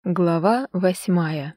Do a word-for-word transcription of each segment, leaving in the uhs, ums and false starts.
Глава восьмая.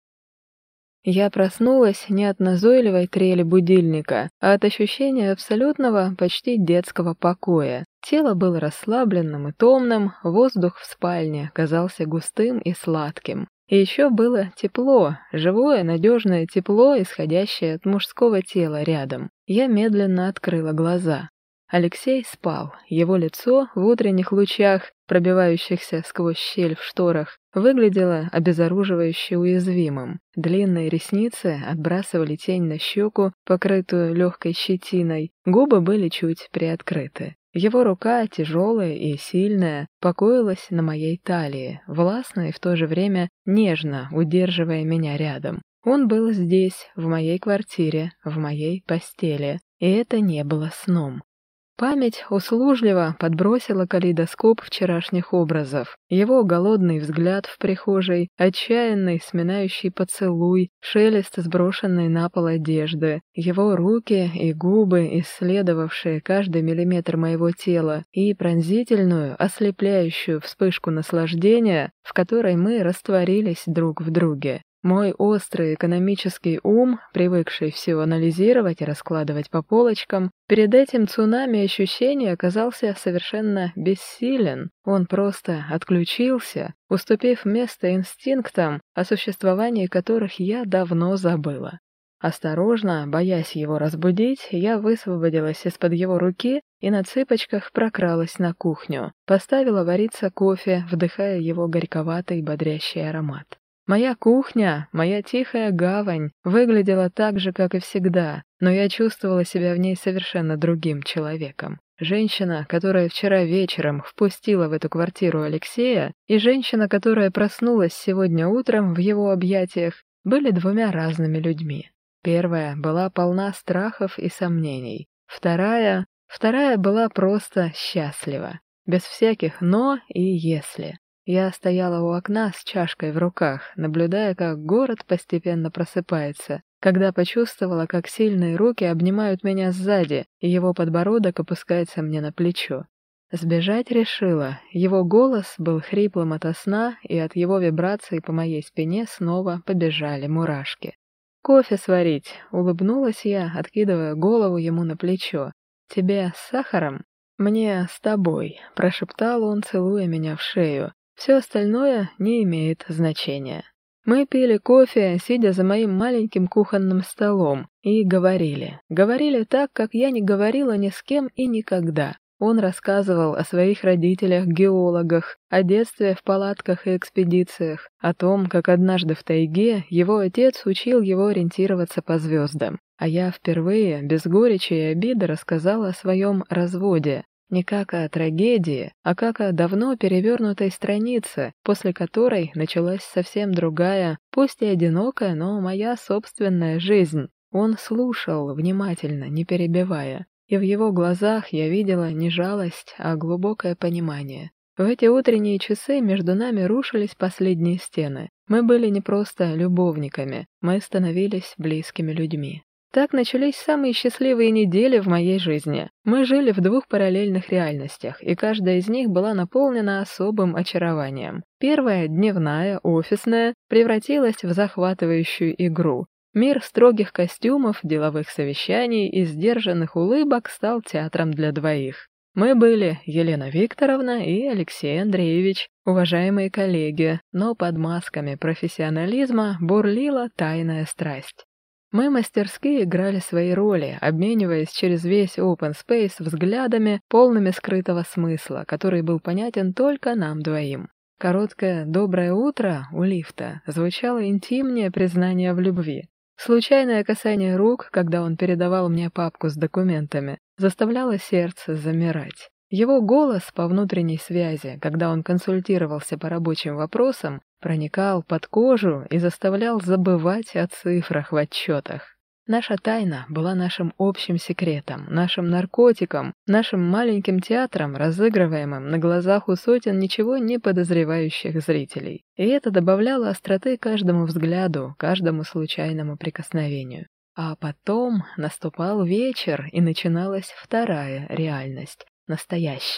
Я проснулась не от назойливой трели будильника, а от ощущения абсолютного, почти детского покоя. Тело было расслабленным и томным, воздух в спальне казался густым и сладким. И еще было тепло, живое, надежное тепло, исходящее от мужского тела рядом. Я медленно открыла глаза. Алексей спал. Его лицо в утренних лучах, пробивающихся сквозь щель в шторах, выглядело обезоруживающе уязвимым. Длинные ресницы отбрасывали тень на щеку, покрытую легкой щетиной. Губы были чуть приоткрыты. Его рука, тяжелая и сильная, покоилась на моей талии, властно и в то же время нежно удерживая меня рядом. Он был здесь, в моей квартире, в моей постели, и это не было сном. Память услужливо подбросила калейдоскоп вчерашних образов. Его голодный взгляд в прихожей, отчаянный сминающий поцелуй, шелест сброшенной на пол одежды, его руки и губы, исследовавшие каждый миллиметр моего тела, и пронзительную, ослепляющую вспышку наслаждения, в которой мы растворились друг в друге. Мой острый экономический ум, привыкший все анализировать и раскладывать по полочкам, перед этим цунами ощущений оказался совершенно бессилен. Он просто отключился, уступив место инстинктам, о существовании которых я давно забыла. Осторожно, боясь его разбудить, я высвободилась из-под его руки и на цыпочках прокралась на кухню, поставила вариться кофе, вдыхая его горьковатый бодрящий аромат. Моя кухня, моя тихая гавань, выглядела так же, как и всегда, но я чувствовала себя в ней совершенно другим человеком. Женщина, которая вчера вечером впустила в эту квартиру Алексея, и женщина, которая проснулась сегодня утром в его объятиях, были двумя разными людьми. Первая была полна страхов и сомнений. Вторая... Вторая была просто счастлива, без всяких «но» и «если». Я стояла у окна с чашкой в руках, наблюдая, как город постепенно просыпается, когда почувствовала, как сильные руки обнимают меня сзади, и его подбородок опускается мне на плечо. Сбежать решила. Его голос был хриплым ото сна, и от его вибраций по моей спине снова побежали мурашки. «Кофе сварить», — улыбнулась я, откидывая голову ему на плечо. «Тебе с сахаром?» «Мне с тобой», — прошептал он, целуя меня в шею. Все остальное не имеет значения. Мы пили кофе, сидя за моим маленьким кухонным столом, и говорили. Говорили так, как я не говорила ни с кем и никогда. Он рассказывал о своих родителях-геологах, о детстве в палатках и экспедициях, о том, как однажды в тайге его отец учил его ориентироваться по звездам. А я впервые, без горечи и обиды, рассказала о своем разводе. Не как о трагедии, а как о давно перевернутой странице, после которой началась совсем другая, пусть и одинокая, но моя собственная жизнь. Он слушал внимательно, не перебивая, и в его глазах я видела не жалость, а глубокое понимание. В эти утренние часы между нами рушились последние стены. Мы были не просто любовниками, мы становились близкими людьми. Так начались самые счастливые недели в моей жизни. Мы жили в двух параллельных реальностях, и каждая из них была наполнена особым очарованием. Первая, дневная, офисная, превратилась в захватывающую игру. Мир строгих костюмов, деловых совещаний и сдержанных улыбок стал театром для двоих. Мы были Елена Викторовна и Алексей Андреевич, уважаемые коллеги, но под масками профессионализма бурлила тайная страсть. Мы мастерски играли свои роли, обмениваясь через весь open space взглядами, полными скрытого смысла, который был понятен только нам двоим. Короткое «доброе утро» у лифта звучало интимнее признание в любви. Случайное касание рук, когда он передавал мне папку с документами, заставляло сердце замирать. Его голос по внутренней связи, когда он консультировался по рабочим вопросам, проникал под кожу и заставлял забывать о цифрах в отчетах. Наша тайна была нашим общим секретом, нашим наркотиком, нашим маленьким театром, разыгрываемым на глазах у сотен ничего не подозревающих зрителей. И это добавляло остроты каждому взгляду, каждому случайному прикосновению. А потом наступал вечер, и начиналась вторая реальность, настоящая.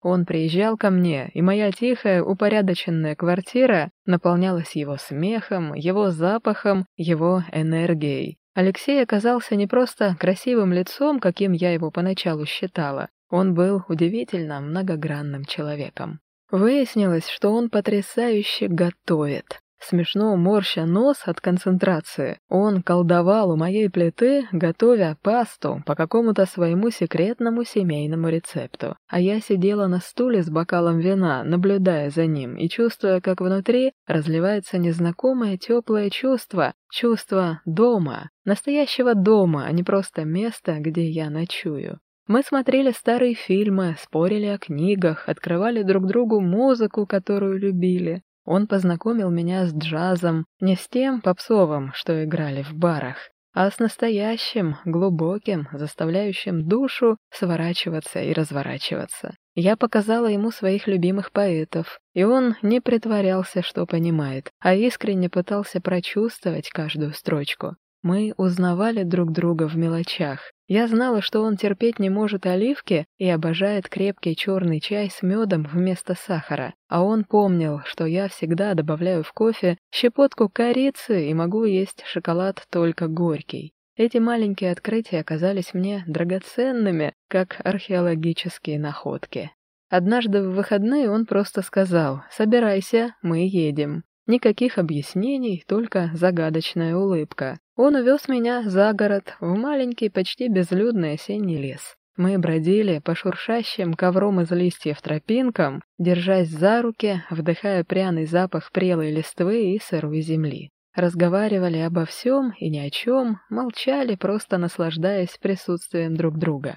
Он приезжал ко мне, и моя тихая, упорядоченная квартира наполнялась его смехом, его запахом, его энергией. Алексей оказался не просто красивым лицом, каким я его поначалу считала. Он был удивительно многогранным человеком. Выяснилось, что он потрясающе готовит. Смешно морща нос от концентрации, он колдовал у моей плиты, готовя пасту по какому-то своему секретному семейному рецепту. А я сидела на стуле с бокалом вина, наблюдая за ним и чувствуя, как внутри разливается незнакомое теплое чувство, чувство дома, настоящего дома, а не просто места, где я ночую. Мы смотрели старые фильмы, спорили о книгах, открывали друг другу музыку, которую любили. Он познакомил меня с джазом, не с тем попсовым, что играли в барах, а с настоящим, глубоким, заставляющим душу сворачиваться и разворачиваться. Я показала ему своих любимых поэтов, и он не притворялся, что понимает, а искренне пытался прочувствовать каждую строчку. Мы узнавали друг друга в мелочах. Я знала, что он терпеть не может оливки и обожает крепкий черный чай с медом вместо сахара, а он помнил, что я всегда добавляю в кофе щепотку корицы и могу есть шоколад только горький. Эти маленькие открытия оказались мне драгоценными, как археологические находки. Однажды в выходные он просто сказал: «Собирайся, мы едем». Никаких объяснений, только загадочная улыбка. Он увез меня за город, в маленький, почти безлюдный осенний лес. Мы бродили по шуршащим ковром из листьев тропинкам, держась за руки, вдыхая пряный запах прелой листвы и сырой земли. Разговаривали обо всем и ни о чем, молчали, просто наслаждаясь присутствием друг друга.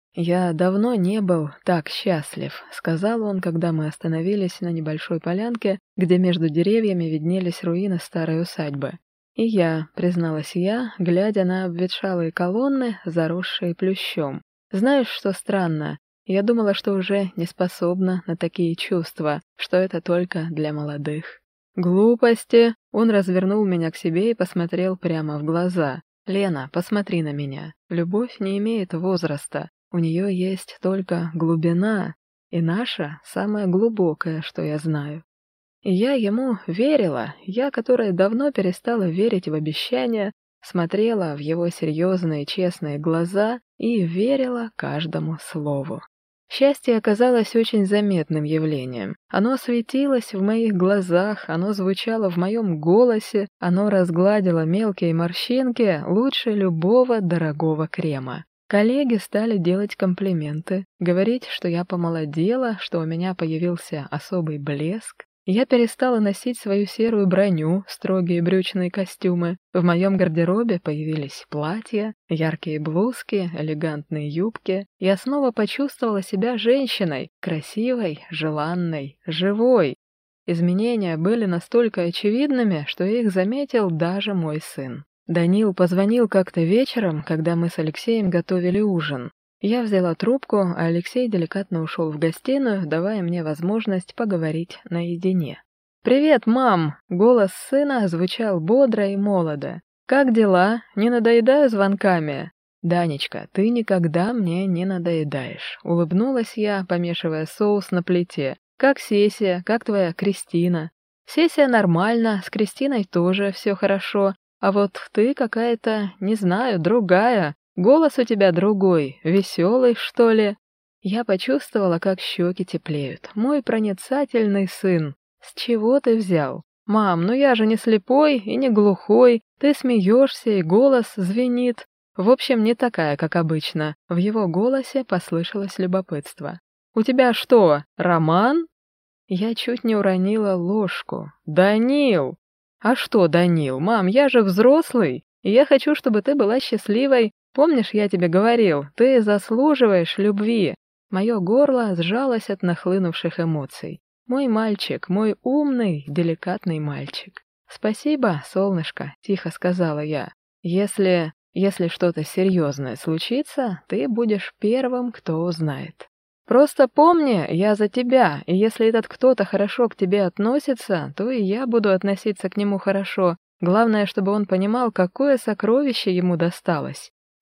«Я давно не был так счастлив», — сказал он, когда мы остановились на небольшой полянке, где между деревьями виднелись руины старой усадьбы. «И я», — призналась я, глядя на обветшалые колонны, заросшие плющом. «Знаешь, что странно? Я думала, что уже не способна на такие чувства, что это только для молодых». «Глупости!» — он развернул меня к себе и посмотрел прямо в глаза. «Лена, посмотри на меня. Любовь не имеет возраста. У нее есть только глубина, и наша самая глубокая, что я знаю». И я ему верила, я, которая давно перестала верить в обещания, смотрела в его серьезные честные глаза и верила каждому слову. Счастье оказалось очень заметным явлением. Оно светилось в моих глазах, оно звучало в моем голосе, оно разгладило мелкие морщинки лучше любого дорогого крема. Коллеги стали делать комплименты, говорить, что я помолодела, что у меня появился особый блеск. Я перестала носить свою серую броню, строгие брючные костюмы. В моем гардеробе появились платья, яркие блузки, элегантные юбки. Я снова почувствовала себя женщиной, красивой, желанной, живой. Изменения были настолько очевидными, что их заметил даже мой сын. Данил позвонил как-то вечером, когда мы с Алексеем готовили ужин. Я взяла трубку, а Алексей деликатно ушел в гостиную, давая мне возможность поговорить наедине. «Привет, мам!» — голос сына звучал бодро и молодо. «Как дела? Не надоедаю звонками?» «Данечка, ты никогда мне не надоедаешь», — улыбнулась я, помешивая соус на плите. «Как сессия? Как твоя Кристина?» «Сессия нормально, с Кристиной тоже все хорошо, а вот ты какая-то, не знаю, другая. Голос у тебя другой, веселый, что ли?» Я почувствовала, как щеки теплеют. Мой проницательный сын. «С чего ты взял?» «Мам, ну я же не слепой и не глухой. Ты смеешься, и голос звенит. В общем, не такая, как обычно». В его голосе послышалось любопытство. «У тебя что, роман?» Я чуть не уронила ложку. «Данил!» «А что, Данил? Мам, я же взрослый, и я хочу, чтобы ты была счастливой. Помнишь, я тебе говорил, ты заслуживаешь любви». Мое горло сжалось от нахлынувших эмоций. Мой мальчик, мой умный, деликатный мальчик. «Спасибо, солнышко», — тихо сказала я. «Если... если что-то серьезное случится, ты будешь первым, кто узнает. Просто помни, я за тебя, и если этот кто-то хорошо к тебе относится, то и я буду относиться к нему хорошо. Главное, чтобы он понимал, какое сокровище ему досталось.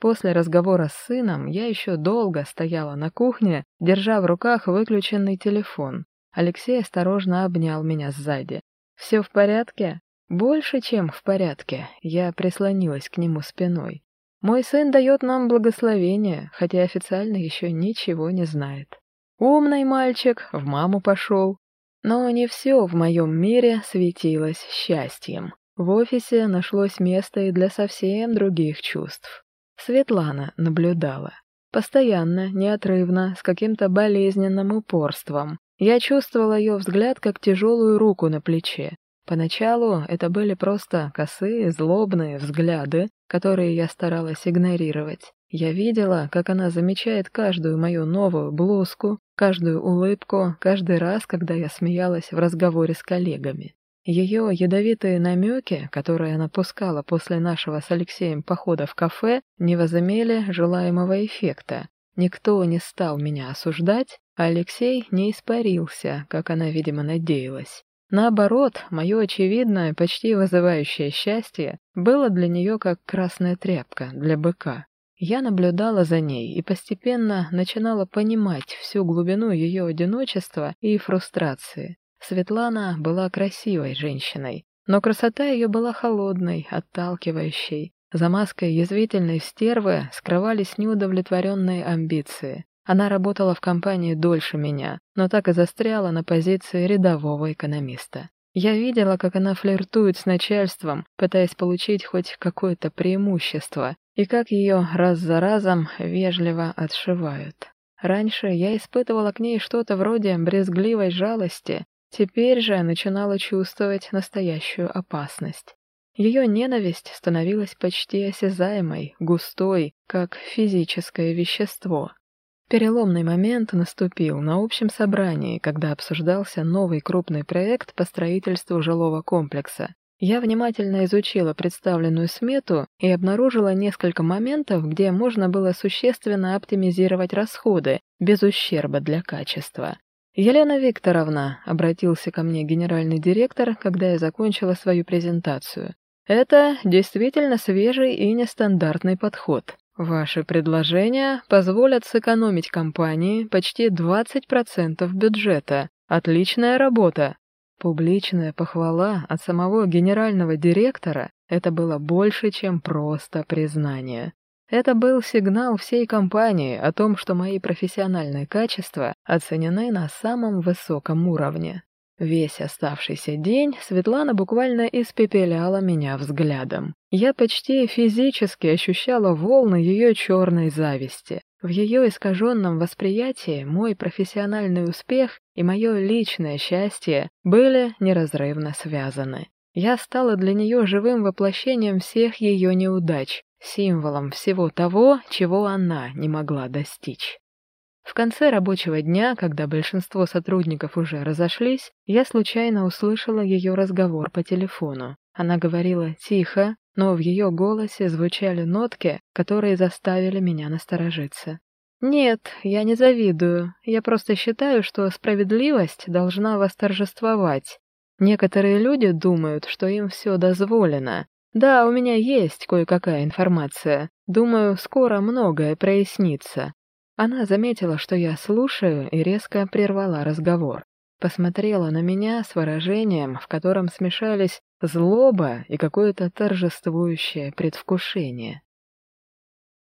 После разговора с сыном я еще долго стояла на кухне, держа в руках выключенный телефон. Алексей осторожно обнял меня сзади. «Все в порядке?» «Больше, чем в порядке». Я прислонилась к нему спиной. «Мой сын дает нам благословение, хотя официально еще ничего не знает. Умный мальчик, в маму пошел». Но не все в моем мире светилось счастьем. В офисе нашлось место и для совсем других чувств. Светлана наблюдала. Постоянно, неотрывно, с каким-то болезненным упорством. Я чувствовала ее взгляд, как тяжелую руку на плече. Поначалу это были просто косые, злобные взгляды, которые я старалась игнорировать. Я видела, как она замечает каждую мою новую блузку, каждую улыбку, каждый раз, когда я смеялась в разговоре с коллегами. Ее ядовитые намеки, которые она пускала после нашего с Алексеем похода в кафе, не возымели желаемого эффекта. Никто не стал меня осуждать, а Алексей не испарился, как она, видимо, надеялась. Наоборот, мое очевидное, почти вызывающее счастье было для нее как красная тряпка для быка. Я наблюдала за ней и постепенно начинала понимать всю глубину ее одиночества и фрустрации. Светлана была красивой женщиной, но красота ее была холодной, отталкивающей. За маской язвительной стервы скрывались неудовлетворенные амбиции. Она работала в компании дольше меня, но так и застряла на позиции рядового экономиста. Я видела, как она флиртует с начальством, пытаясь получить хоть какое-то преимущество, и как ее раз за разом вежливо отшивают. Раньше я испытывала к ней что-то вроде брезгливой жалости, теперь же начинала чувствовать настоящую опасность. Ее ненависть становилась почти осязаемой, густой, как физическое вещество. Переломный момент наступил на общем собрании, когда обсуждался новый крупный проект по строительству жилого комплекса. Я внимательно изучила представленную смету и обнаружила несколько моментов, где можно было существенно оптимизировать расходы, без ущерба для качества. «Елена Викторовна», — обратился ко мне генеральный директор, когда я закончила свою презентацию, — «это действительно свежий и нестандартный подход. Ваши предложения позволят сэкономить компании почти двадцать процентов бюджета. Отличная работа». Публичная похвала от самого генерального директора — это было больше, чем просто признание. Это был сигнал всей компании о том, что мои профессиональные качества оценены на самом высоком уровне. Весь оставшийся день Светлана буквально испепеляла меня взглядом. Я почти физически ощущала волны ее черной зависти. В ее искаженном восприятии мой профессиональный успех и мое личное счастье были неразрывно связаны. Я стала для нее живым воплощением всех ее неудач, символом всего того, чего она не могла достичь. В конце рабочего дня, когда большинство сотрудников уже разошлись, я случайно услышала ее разговор по телефону. Она говорила тихо, но в ее голосе звучали нотки, которые заставили меня насторожиться. «Нет, я не завидую. Я просто считаю, что справедливость должна восторжествовать. Некоторые люди думают, что им все дозволено. Да, у меня есть кое-какая информация. Думаю, скоро многое прояснится». Она заметила, что я слушаю, и резко прервала разговор. Посмотрела на меня с выражением, в котором смешались злоба и какое-то торжествующее предвкушение.